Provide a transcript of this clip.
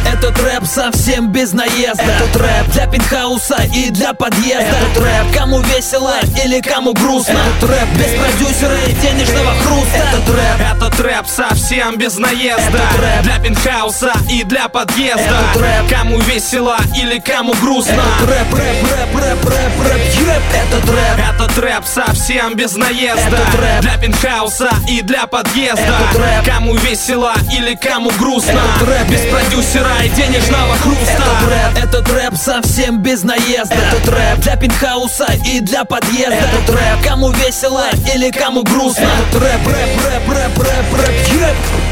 Этот рэп совсем без наезда. Этот рэп для пентхауса и для подъезда. Этот рэп кому весело или кому грустно. Этот рэп без продюсера и денежного хруста. Этот рэп совсем без наезда. Этот рэп для пентхауса и для подъезда. Этот рэп кому весело или кому грустно. Этот рэп, еп. Этот рэп совсем без наезда. Этот рэп для пентхауса и для подъезда. Этот рэп кому весело или кому грустно. Этот рэп без продюсера и денежного хруста. Этот рэп совсем без наезда. Этот рэп для пентхауса и для подъезда. Этот рэп кому весело или кому грустно. Этот рэп, еп.